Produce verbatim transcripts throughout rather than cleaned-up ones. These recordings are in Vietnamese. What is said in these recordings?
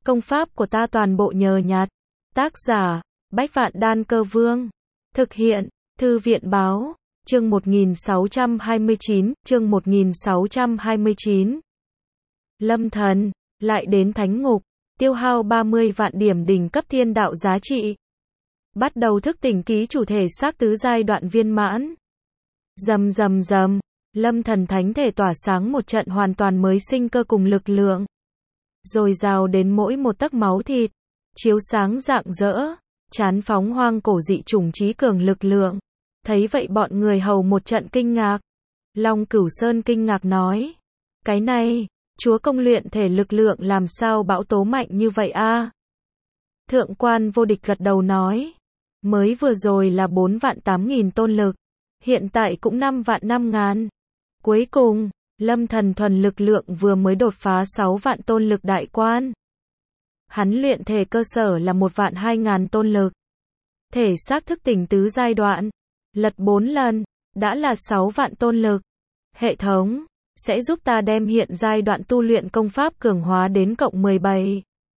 Công pháp của ta toàn bộ nhờ nhặt. Tác giả, Bách Vạn Đan Cơ Vương. Thực hiện, Thư viện Báo. Chương một nghìn sáu trăm hai mươi chín, chương một nghìn sáu trăm hai mươi chín. Lâm thần, lại đến thánh ngục, tiêu hao ba mươi vạn điểm đỉnh cấp thiên đạo giá trị. Bắt đầu thức tỉnh ký chủ thể xác tứ giai đoạn viên mãn. Rầm rầm rầm, Lâm thần thánh thể tỏa sáng một trận hoàn toàn mới sinh cơ cùng lực lượng. Rồi rào đến mỗi một tấc máu thịt, chiếu sáng rạng rỡ, chán phóng hoang cổ dị chủng trí cường lực lượng. Thấy vậy bọn người hầu một trận kinh ngạc. Long Cửu Sơn kinh ngạc nói, cái này, chúa công luyện thể lực lượng làm sao bão tố mạnh như vậy a? Thượng quan vô địch gật đầu nói, mới vừa rồi là bốn vạn tám nghìn tôn lực, hiện tại cũng năm vạn năm ngàn. Cuối cùng, Lâm thần thuần lực lượng vừa mới đột phá sáu vạn tôn lực đại quan. Hắn luyện thể cơ sở là một vạn hai ngàn tôn lực. Thể xác thức tỉnh tứ giai đoạn, lật bốn lần, đã là sáu vạn tôn lực. Hệ thống sẽ giúp ta đem hiện giai đoạn tu luyện công pháp cường hóa đến cộng mười bảy.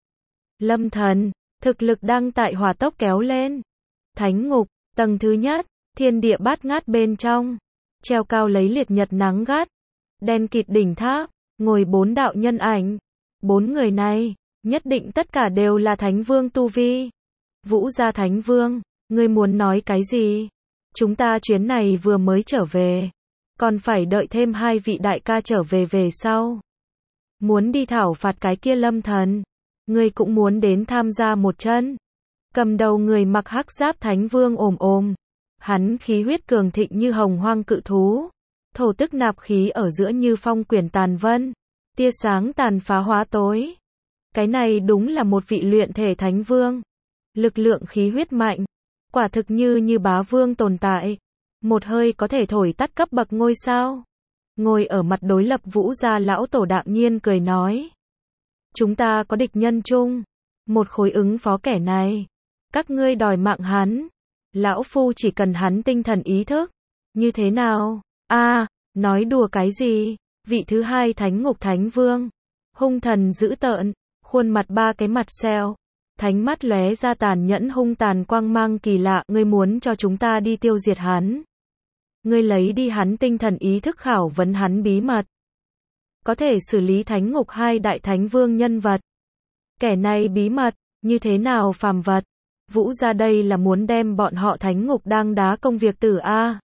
Lâm thần, thực lực đang tại hỏa tốc kéo lên. Thánh ngục, tầng thứ nhất, thiên địa bát ngát bên trong, treo cao lấy liệt nhật nắng gắt, đen kịt đỉnh tháp, ngồi bốn đạo nhân ảnh. Bốn người này, nhất định tất cả đều là Thánh Vương tu vi. Vũ gia Thánh Vương, ngươi muốn nói cái gì? Chúng ta chuyến này vừa mới trở về, còn phải đợi thêm hai vị đại ca trở về về sau. Muốn đi thảo phạt cái kia Lâm thần, ngươi cũng muốn đến tham gia một chân. Cầm đầu người mặc hắc giáp Thánh Vương ồm ồm, hắn khí huyết cường thịnh như hồng hoang cự thú, thổ tức nạp khí ở giữa như phong quyển tàn vân, tia sáng tàn phá hóa tối. Cái này đúng là một vị luyện thể Thánh Vương, lực lượng khí huyết mạnh, quả thực như như bá vương tồn tại, một hơi có thể thổi tắt cấp bậc ngôi sao. Ngồi ở mặt đối lập Vũ gia lão tổ đạm nhiên cười nói, chúng ta có địch nhân chung, một khối ứng phó kẻ này. Các ngươi đòi mạng hắn, lão phu chỉ cần hắn tinh thần ý thức. Như thế nào? A, nói đùa cái gì? Vị thứ hai Thánh ngục Thánh Vương, hung thần dữ tợn, khuôn mặt ba cái mặt sẹo, thánh mắt lóe ra tàn nhẫn hung tàn quang mang kỳ lạ. Ngươi muốn cho chúng ta đi tiêu diệt hắn? Ngươi lấy đi hắn tinh thần ý thức khảo vấn hắn bí mật, có thể xử lý thánh ngục hai đại Thánh Vương nhân vật. Kẻ này bí mật, như thế nào phàm vật? Vũ gia đây là muốn đem bọn họ thánh ngục đang đá công việc tử a.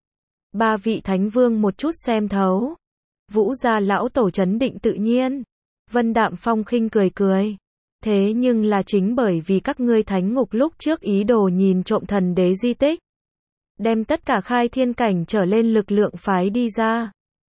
Ba vị Thánh Vương một chút xem thấu. Vũ gia lão tổ trấn định tự nhiên. Vân Đạm Phong khinh cười cười. Thế nhưng là chính bởi vì các ngươi thánh ngục lúc trước ý đồ nhìn trộm thần đế di tích, đem tất cả khai thiên cảnh trở lên lực lượng phái đi ra,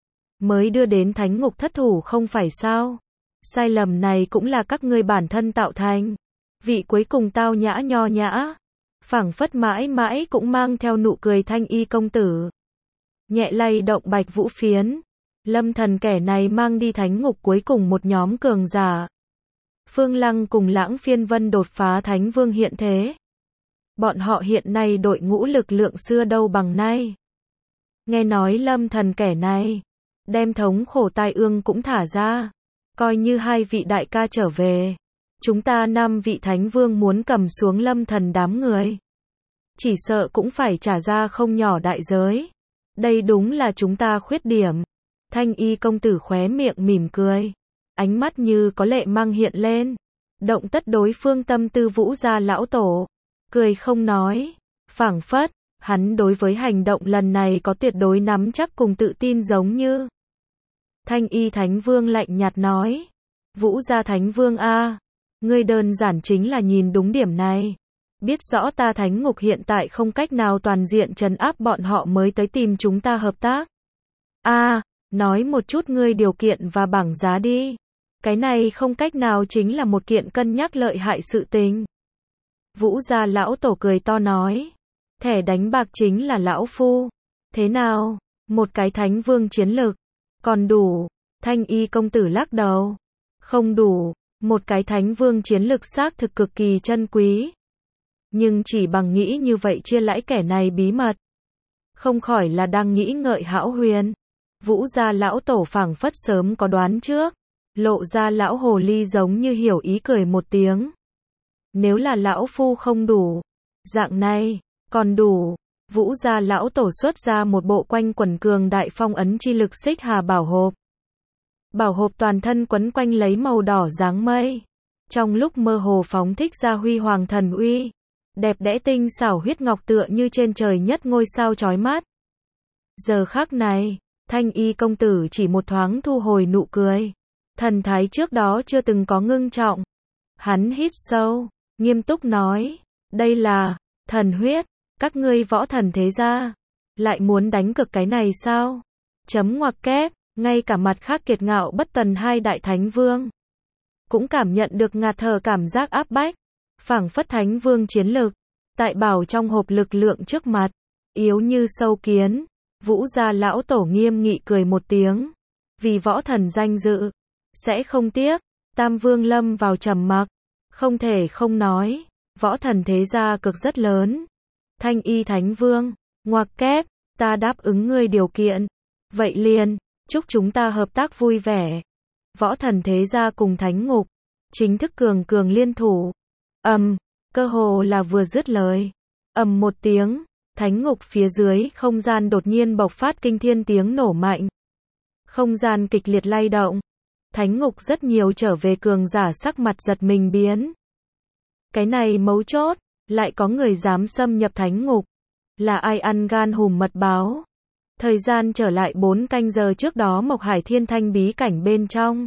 mới đưa đến thánh ngục thất thủ không phải sao? Sai lầm này cũng là các ngươi bản thân tạo thành. Vị cuối cùng tao nhã nho nhã, phảng phất mãi mãi cũng mang theo nụ cười Thanh Y công tử, nhẹ lay động bạch vũ phiến. Lâm thần kẻ này mang đi thánh ngục cuối cùng một nhóm cường giả. Phương Lăng cùng Lãng Phiên Vân đột phá Thánh Vương hiện thế. Bọn họ hiện nay đội ngũ lực lượng xưa đâu bằng nay. Nghe nói Lâm thần kẻ này, đem thống khổ tai ương cũng thả ra. Coi như hai vị đại ca trở về, chúng ta năm vị Thánh Vương muốn cầm xuống Lâm thần đám người, chỉ sợ cũng phải trả ra không nhỏ đại giới. Đây đúng là chúng ta khuyết điểm. Thanh Y công tử khóe miệng mỉm cười, ánh mắt như có lệ mang hiện lên. Động tất đối phương tâm tư Vũ gia lão tổ, cười không nói, phảng phất hắn đối với hành động lần này có tuyệt đối nắm chắc cùng tự tin giống như. Thanh Y Thánh Vương lạnh nhạt nói, Vũ gia Thánh Vương a, ngươi đơn giản chính là nhìn đúng điểm này, biết rõ ta thánh ngục hiện tại không cách nào toàn diện trấn áp bọn họ mới tới tìm chúng ta hợp tác. A, nói một chút ngươi điều kiện và bảng giá đi. Cái này không cách nào chính là một kiện cân nhắc lợi hại sự tình. Vũ gia lão tổ cười to nói, thẻ đánh bạc chính là lão phu. Thế nào, một cái Thánh Vương chiến lực còn đủ? Thanh Y công tử lắc đầu, không đủ. Một cái Thánh Vương chiến lực xác thực cực kỳ chân quý, nhưng chỉ bằng nghĩ như vậy chia lãi kẻ này bí mật, không khỏi là đang nghĩ ngợi hão huyền. Vũ gia lão tổ phảng phất sớm có đoán trước, Lộ ra lão hồ ly giống như hiểu ý cười một tiếng. Nếu là lão phu không đủ, dạng này, còn đủ. Vũ gia lão tổ xuất ra một bộ quanh quẩn cường đại phong ấn chi lực xích hà bảo hộp. Bảo hộp toàn thân quấn quanh lấy màu đỏ dáng mây. Trong lúc mơ hồ phóng thích ra huy hoàng thần uy. Đẹp đẽ tinh xảo huyết ngọc tựa như trên trời nhất ngôi sao chói mắt. Giờ khắc này, Thanh Y công tử chỉ một thoáng thu hồi nụ cười. Thần thái trước đó chưa từng có ngưng trọng. Hắn hít sâu, nghiêm túc nói, đây là thần huyết, các ngươi võ thần thế gia, lại muốn đánh cực cái này sao? Chấm ngoặc kép, ngay cả mặt khác kiệt ngạo bất tần hai đại thánh vương cũng cảm nhận được ngạt thở cảm giác áp bách, phảng phất thánh vương chiến lực, tại bảo trong hộp lực lượng trước mặt, yếu như sâu kiến. Vũ gia lão tổ nghiêm nghị cười một tiếng, vì võ thần danh dự, sẽ không tiếc. Tam vương lâm vào trầm mặc, không thể không nói, võ thần thế gia cực rất lớn. Thanh Y thánh vương, ngoặc kép, ta đáp ứng ngươi điều kiện, vậy liền, chúc chúng ta hợp tác vui vẻ. Võ thần thế gia cùng thánh ngục, chính thức cường cường liên thủ. Ầm, cơ hồ là vừa dứt lời, ầm một tiếng, thánh ngục phía dưới không gian đột nhiên bộc phát kinh thiên tiếng nổ mạnh. Không gian kịch liệt lay động. Thánh ngục rất nhiều trở về cường giả sắc mặt giật mình biến. Cái này mấu chốt, lại có người dám xâm nhập thánh ngục. Là ai ăn gan hùm mật báo? Thời gian trở lại bốn canh giờ trước đó Mộc Hải Thiên Thanh bí cảnh bên trong.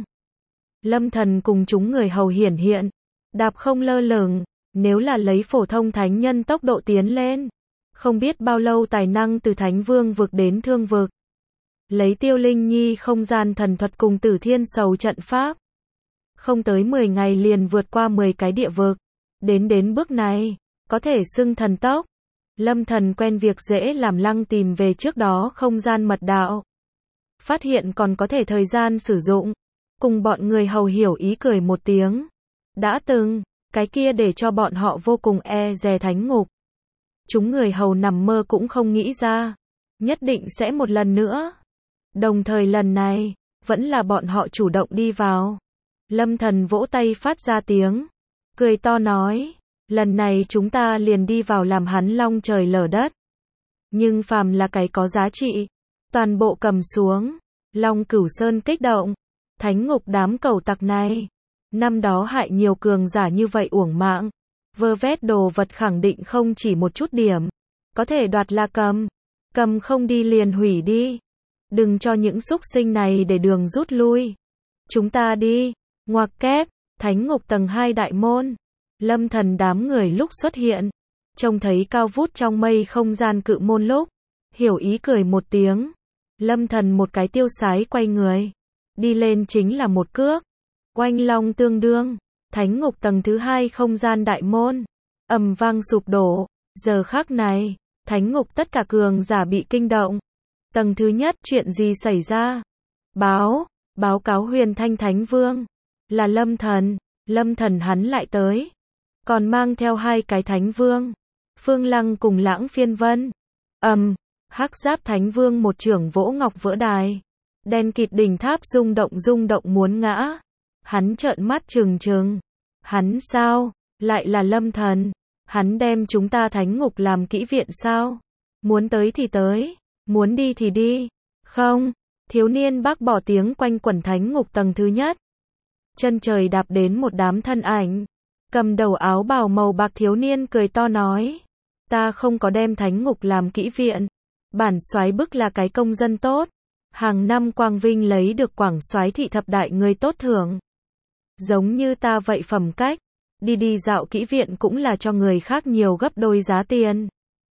Lâm Thần cùng chúng người hầu hiển hiện. Đạp không lơ lửng, nếu là lấy phổ thông thánh nhân tốc độ tiến lên. Không biết bao lâu tài năng từ thánh vương vực đến thương vực. Lấy Tiêu Linh Nhi không gian thần thuật cùng Tử Thiên Sầu trận pháp. Không tới mười ngày liền vượt qua mười cái địa vực. Đến đến bước này, có thể xưng thần tốc. Lâm Thần quen việc dễ làm lăng tìm về trước đó không gian mật đạo. Phát hiện còn có thể thời gian sử dụng. Cùng bọn người hầu hiểu ý cười một tiếng. Đã từng, cái kia để cho bọn họ vô cùng e dè thánh ngục. Chúng người hầu nằm mơ cũng không nghĩ ra. Nhất định sẽ một lần nữa. Đồng thời lần này, vẫn là bọn họ chủ động đi vào. Lâm Thần vỗ tay phát ra tiếng. Cười to nói, lần này chúng ta liền đi vào làm hắn long trời lở đất. Nhưng phàm là cái có giá trị, toàn bộ cầm xuống. Long Cửu Sơn kích động. Thánh ngục đám cẩu tặc này. Năm đó hại nhiều cường giả như vậy uổng mạng. Vơ vét đồ vật khẳng định không chỉ một chút điểm. Có thể đoạt là cầm. Cầm không đi liền hủy đi. Đừng cho những xúc sinh này để đường rút lui. Chúng ta đi. Ngoặc kép, thánh ngục tầng hai đại môn. Lâm Thần đám người lúc xuất hiện. Trông thấy cao vút trong mây không gian cự môn lúc. Hiểu ý cười một tiếng. Lâm Thần một cái tiêu sái quay người. Đi lên chính là một cước. Oanh long tương đương. Thánh ngục tầng thứ hai không gian đại môn. Ầm vang sụp đổ. Giờ khắc này, thánh ngục tất cả cường giả bị kinh động. Tầng thứ nhất chuyện gì xảy ra? Báo, báo cáo Huyền Thanh Thánh Vương. Là Lâm Thần, Lâm Thần hắn lại tới. Còn mang theo hai cái Thánh Vương. Phương Lăng cùng Lãng Phiên Vân. Ầm, hắc giáp Thánh Vương một trưởng vỗ ngọc vỡ đài. Đen kịt đỉnh tháp rung động rung động muốn ngã. Hắn trợn mắt trừng trừng. Hắn sao? Lại là Lâm Thần. Hắn đem chúng ta thánh ngục làm kỹ viện sao? Muốn tới thì tới. Muốn đi thì đi. Không. Thiếu niên bác bỏ tiếng quanh quẩn thánh ngục tầng thứ nhất. Chân trời đạp đến một đám thân ảnh. Cầm đầu áo bào màu bạc thiếu niên cười to nói. Ta không có đem thánh ngục làm kỹ viện. Bản soái bức là cái công dân tốt. Hàng năm quang vinh lấy được quảng soái thị thập đại người tốt thưởng. Giống như ta vậy phẩm cách. Đi đi dạo kỹ viện cũng là cho người khác nhiều gấp đôi giá tiền.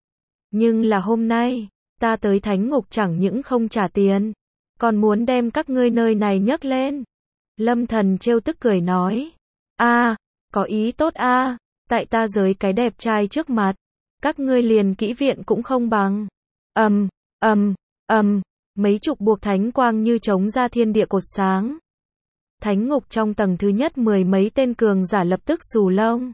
Nhưng là hôm nay, ta tới thánh ngục chẳng những không trả tiền, còn muốn đem các ngươi nơi này nhấc lên. Lâm Thần trêu tức cười nói. A, à, có ý tốt a, à, tại ta giới cái đẹp trai trước mặt, các ngươi liền kỹ viện cũng không bằng. Ầm, ầm, ầm, mấy chục buộc thánh quang như chống ra thiên địa cột sáng. Thánh ngục trong tầng thứ nhất mười mấy tên cường giả lập tức xù lông.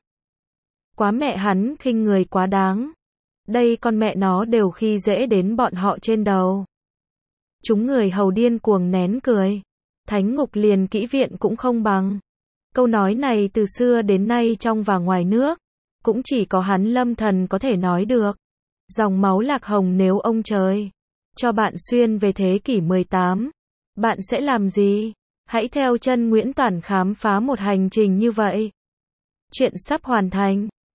Quá mẹ hắn khinh người quá đáng. Đây con mẹ nó đều khi dễ đến bọn họ trên đầu. Chúng người hầu điên cuồng nén cười. thánh ngục liền kỹ viện cũng không bằng. Câu nói này từ xưa đến nay trong và ngoài nước, cũng chỉ có hắn Lâm Thần có thể nói được. Dòng máu Lạc Hồng nếu ông trời cho bạn xuyên về thế kỷ mười tám, bạn sẽ làm gì? Hãy theo chân Nguyễn Toản khám phá một hành trình như vậy. Chuyện sắp hoàn thành.